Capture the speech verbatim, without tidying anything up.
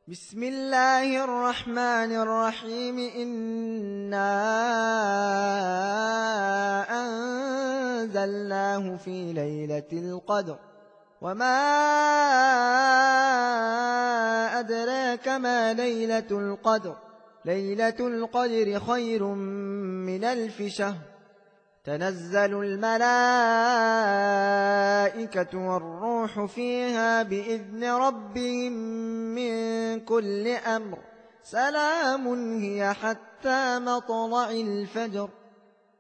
بسم الله الرحمن الرحيم إنا أنزلناه في ليلة القدر وما أدراك ما ليلة القدر ليلة القدر خير من ألف شهر تنزل الملائكة والروح فيها بإذن ربهم من كل أمر سلام هي حتى مطلع الفجر.